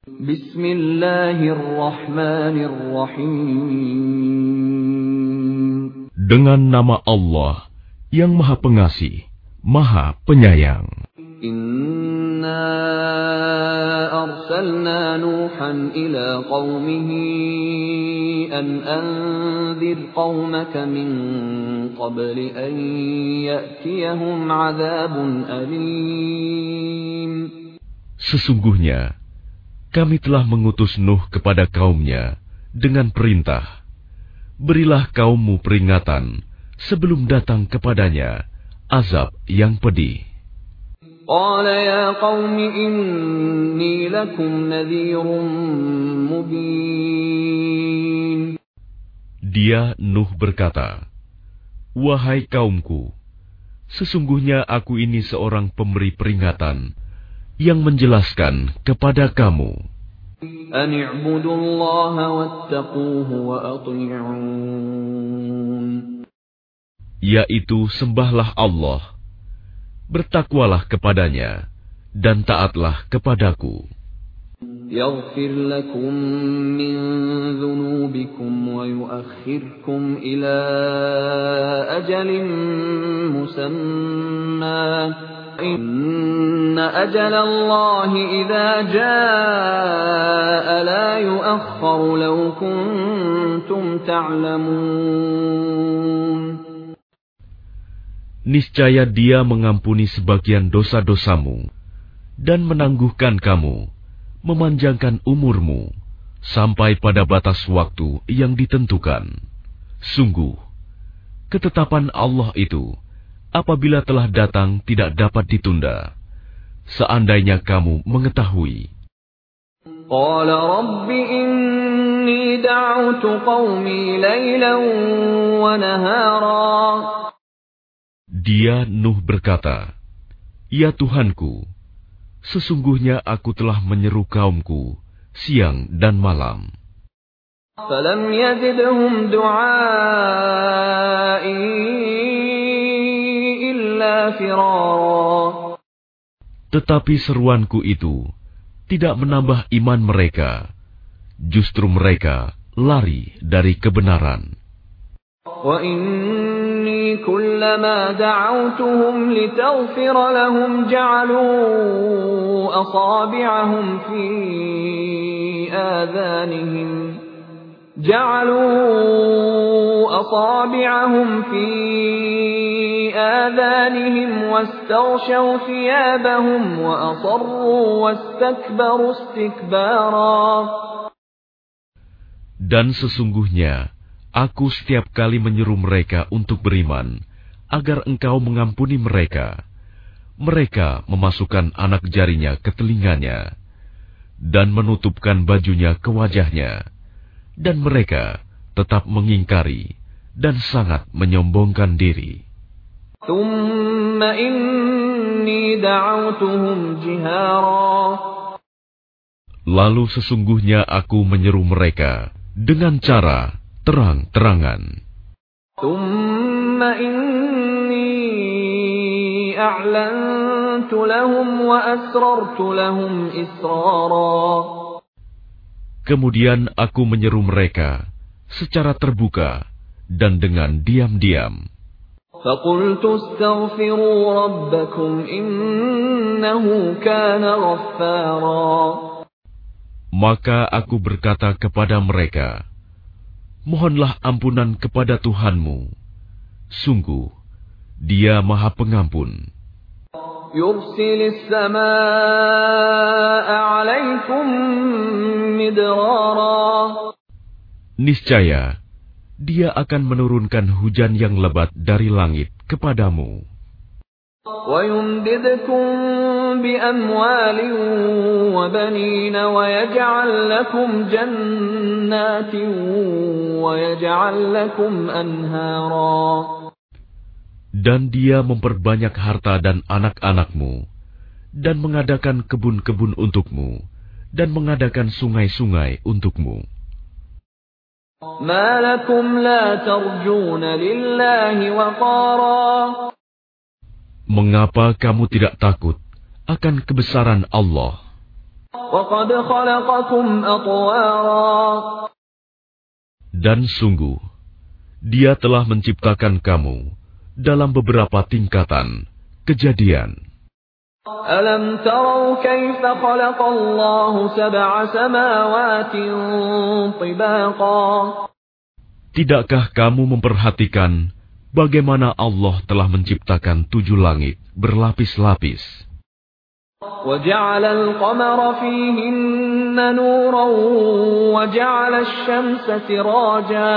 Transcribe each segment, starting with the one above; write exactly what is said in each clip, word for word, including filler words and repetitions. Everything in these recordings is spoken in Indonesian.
Bismillahirrahmanirrahim. Dengan nama Allah yang Maha Pengasih, Maha Penyayang. Inna arsalna Nuhan ila qawmihi an anzir qawmaka min qabli an ya'tiyahum 'adzabun alim. Sesungguhnya kami telah mengutus Nuh kepada kaumnya dengan perintah, berilah kaummu peringatan sebelum datang kepadanya azab yang pedih. Qala ya qaumi inni lakum nadhirun mubin. Dia Nuh berkata, wahai kaumku, sesungguhnya aku ini seorang pemberi peringatan yang menjelaskan kepada kamu. An i'budullaha wattaquhu wa ati'un. Yaitu sembahlah Allah, bertakwalah kepadanya, dan taatlah kepadaku. Yaghfir lakum min dhunubikum wa yuakhirkum ila ajalin musamma. Inna ajalallahi idza jaa la yu'akhkharu law kuntum ta'lamun. Niscaya Dia mengampuni sebagian dosa-dosamu dan menangguhkan kamu, memanjangkan umurmu sampai pada batas waktu yang ditentukan. Sungguh, ketetapan Allah itu apabila telah datang tidak dapat ditunda, seandainya kamu mengetahui. Qala rabbi inni da'utu qaumi laylan wa nahara. Dia Nuh berkata, ya Tuhanku, sesungguhnya aku telah menyeru kaumku siang dan malam. Falam yazidhum du'ai illa firara. Tetapi seruanku itu tidak menambah iman mereka, justru mereka lari dari kebenaran. Wa inni kullama da'awtuhum litaghfira lahum ja'alu asabi'ahum fi adhanihim ja'alu asabi'ahum fi adhanihim wastaghshaw thiyabahum wa asarru wastakbaru istikbara. Dan sesungguhnya aku setiap kali menyeru mereka untuk beriman, agar engkau mengampuni mereka. Mereka memasukkan anak jarinya ke telinganya, dan menutupkan bajunya ke wajahnya. Dan mereka tetap mengingkari, dan sangat menyombongkan diri. Thumma inni da'awtuhum jihara. Lalu sesungguhnya aku menyeru mereka dengan cara terang-terangan. Thumma inni a'lantu lahum wa asrartu lahum israra. Kemudian aku menyeru mereka secara terbuka dan dengan diam-diam. Faqultu astaghfiru rabbakum innahu kana ghaffara. Maka aku berkata kepada mereka, mohonlah ampunan kepada Tuhanmu. Sungguh, Dia Maha Pengampun. Yursilis samaa'a 'alaikum midrara. Niscaya, Dia akan menurunkan hujan yang lebat dari langit kepadamu. Wa yumdidkum bi amwalin wa banin wa yaj'al lakum jannatin wa yaj'al lakum anhara. Dan Dia memperbanyak harta dan anak-anakmu, dan mengadakan kebun-kebun untukmu, dan mengadakan sungai-sungai untukmu. Ma lakum la tarjuna lillahi waqara. Mengapa kamu tidak takut akan kebesaran Allah? وَقَدْ خَلَقَكُمْ أَطْوَارًا. Dan sungguh, Dia telah menciptakan kamu dalam beberapa tingkatan. Kejadian. أَلَمْ تَرَوْا كَيْفَ خَلَقَ اللَّهُ سَبْعَ سَمَاوَاتٍ طِبَاقًا. Tidakkah kamu memperhatikan bagaimana Allah telah menciptakan tujuh langit berlapis-lapis? وَجَعَلَ الْقَمَرَ فِيهِنَّ نُورًا وَجَعَلَ الشَّمْسَ سِرَاجًا.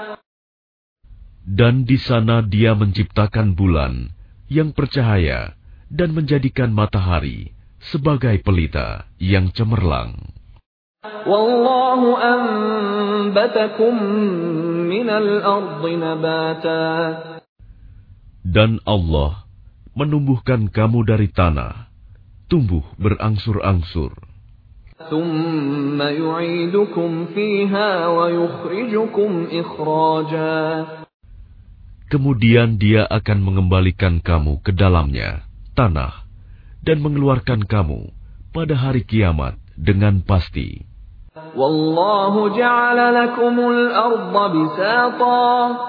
Dan di sana Dia menciptakan bulan yang bercahaya dan menjadikan matahari sebagai pelita yang cemerlang. وَاللَّهُ أَنبَتَكُم مِّنَ الْأَرْضِ نَبَاتًا. Dan Allah menumbuhkan kamu dari tanah, tumbuh berangsur-angsur. ثُمَّ يُعِيدُكُمْ فِيهَا وَيُخْرِجُكُمْ إِخْرَاجًا. Kemudian Dia akan mengembalikan kamu ke dalamnya, tanah, dan mengeluarkan kamu pada hari kiamat dengan pasti. وَاللَّهُ جَعَلَ لَكُمُ الْأَرْضَ بِسَاطًا.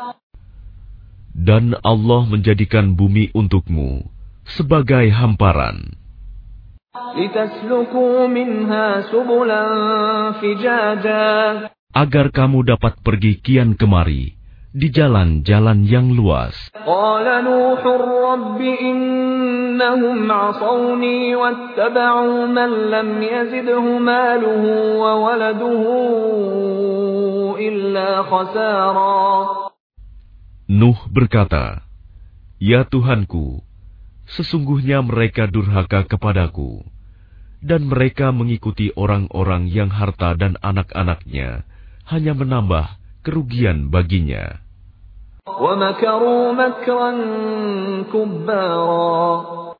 Dan Allah menjadikan bumi untukmu sebagai hamparan, لِتَسْلُكُوا مِنْهَا سُبُلًا فِجَاجًا. agar kamu dapat pergi kian kemari di jalan-jalan yang luas. قَالَ نُوحٌ رَبِّ إِنَّهُمْ عَصَوْنِي وَاتَّبَعُوا مَن لَّمْ يَزِدْهُ مَالُهُ وَوَلَدُهُ إِلَّا خَسَارًا. Nuh berkata, "Ya Tuhanku, sesungguhnya mereka durhaka kepadaku, dan mereka mengikuti orang-orang yang harta dan anak-anaknya hanya menambah kerugian baginya." وَمَكَرُوا مَكْرًا كُبَّارًا.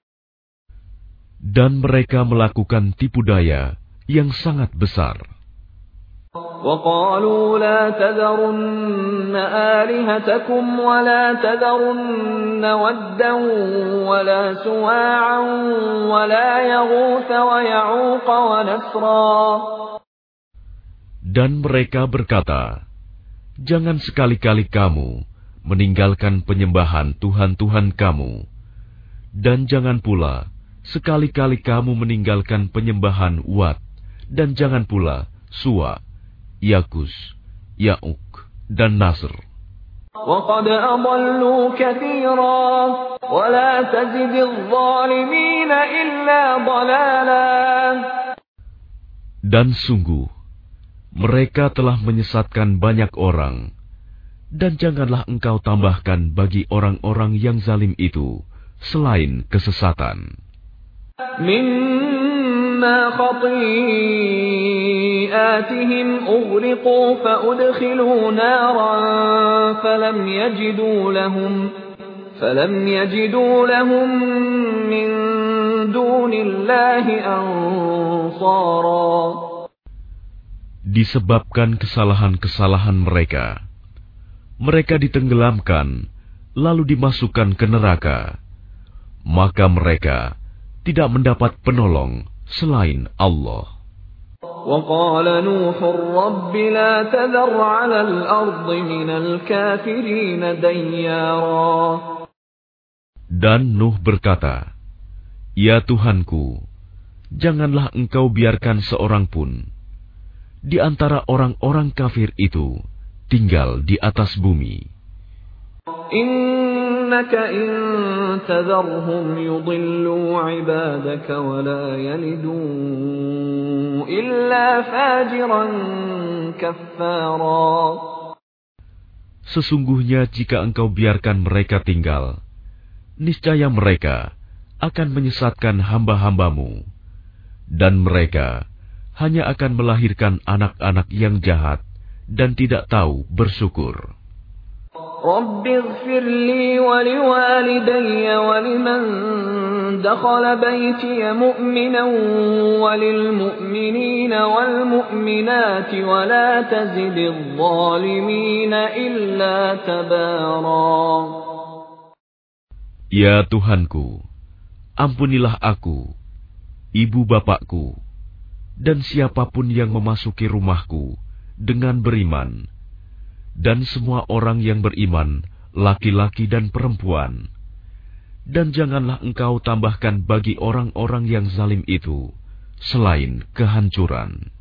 Dan mereka melakukan tipu daya yang sangat besar. وَقَالُوا لَا تَذَرُنَّ آلِهَتَكُمْ وَلَا تَذَرُنَّ وَدًّا وَلَا سُوَاعًا وَلَا يَغُوثَ وَيَعُوقَ وَنَسْرًا. Dan mereka berkata, "Jangan sekali-kali kamu meninggalkan penyembahan Tuhan-Tuhan kamu, dan jangan pula sekali-kali kamu meninggalkan penyembahan Wat, dan jangan pula Suwa, Yakus, Ya'uk, dan Nasr. وَقَدْ أَضَلُّوا كَثِيرًا وَلَا تَزِدِ الظَّالِمِينَ إِلَّا ضَلَالًا. Dan sungguh, mereka telah menyesatkan banyak orang, dan janganlah engkau tambahkan bagi orang-orang yang zalim itu selain kesesatan. مِمَّا خَطِيئَاتِهِمْ أُغْرِقُوا فَأُدْخِلُوا نَارًا فَلَمْ يَجِدُوا لَهُمْ فَلَمْ يَجِدُوا لَهُم مِّن دُونِ اللَّهِ أَنصَارًا. Disebabkan kesalahan-kesalahan mereka, mereka ditenggelamkan, lalu dimasukkan ke neraka. Maka mereka tidak mendapat penolong selain Allah. وَقَالَ نُوحٌ رَبِّ لَا تَذَرْ عَلَى الْأَرْضِ مِنَ الْكَافِرِينَ دَيَّارًا. Dan Nuh berkata, "Ya Tuhanku, janganlah engkau biarkan seorang pun di antara orang-orang kafir itu tinggal di atas bumi. Innaka in tadharhum yudillu ibadaka wa la yalidu illa fajiran kaffara." Sesungguhnya jika engkau biarkan mereka tinggal, niscaya mereka akan menyesatkan hamba-hambamu, dan mereka hanya akan melahirkan anak-anak yang jahat dan tidak tahu bersyukur. Rabbi ighfir li wa liwalidayya wa liman dakhala baytiya mu'minan wa lil mu'minina wal mu'minati wa la tazididh zalimina illa tabara. Ya Tuhanku, ampunilah aku, ibu bapakku, dan siapapun yang memasuki rumahku dengan beriman, dan semua orang yang beriman, laki-laki dan perempuan. Dan janganlah engkau tambahkan bagi orang-orang yang zalim itu selain kehancuran.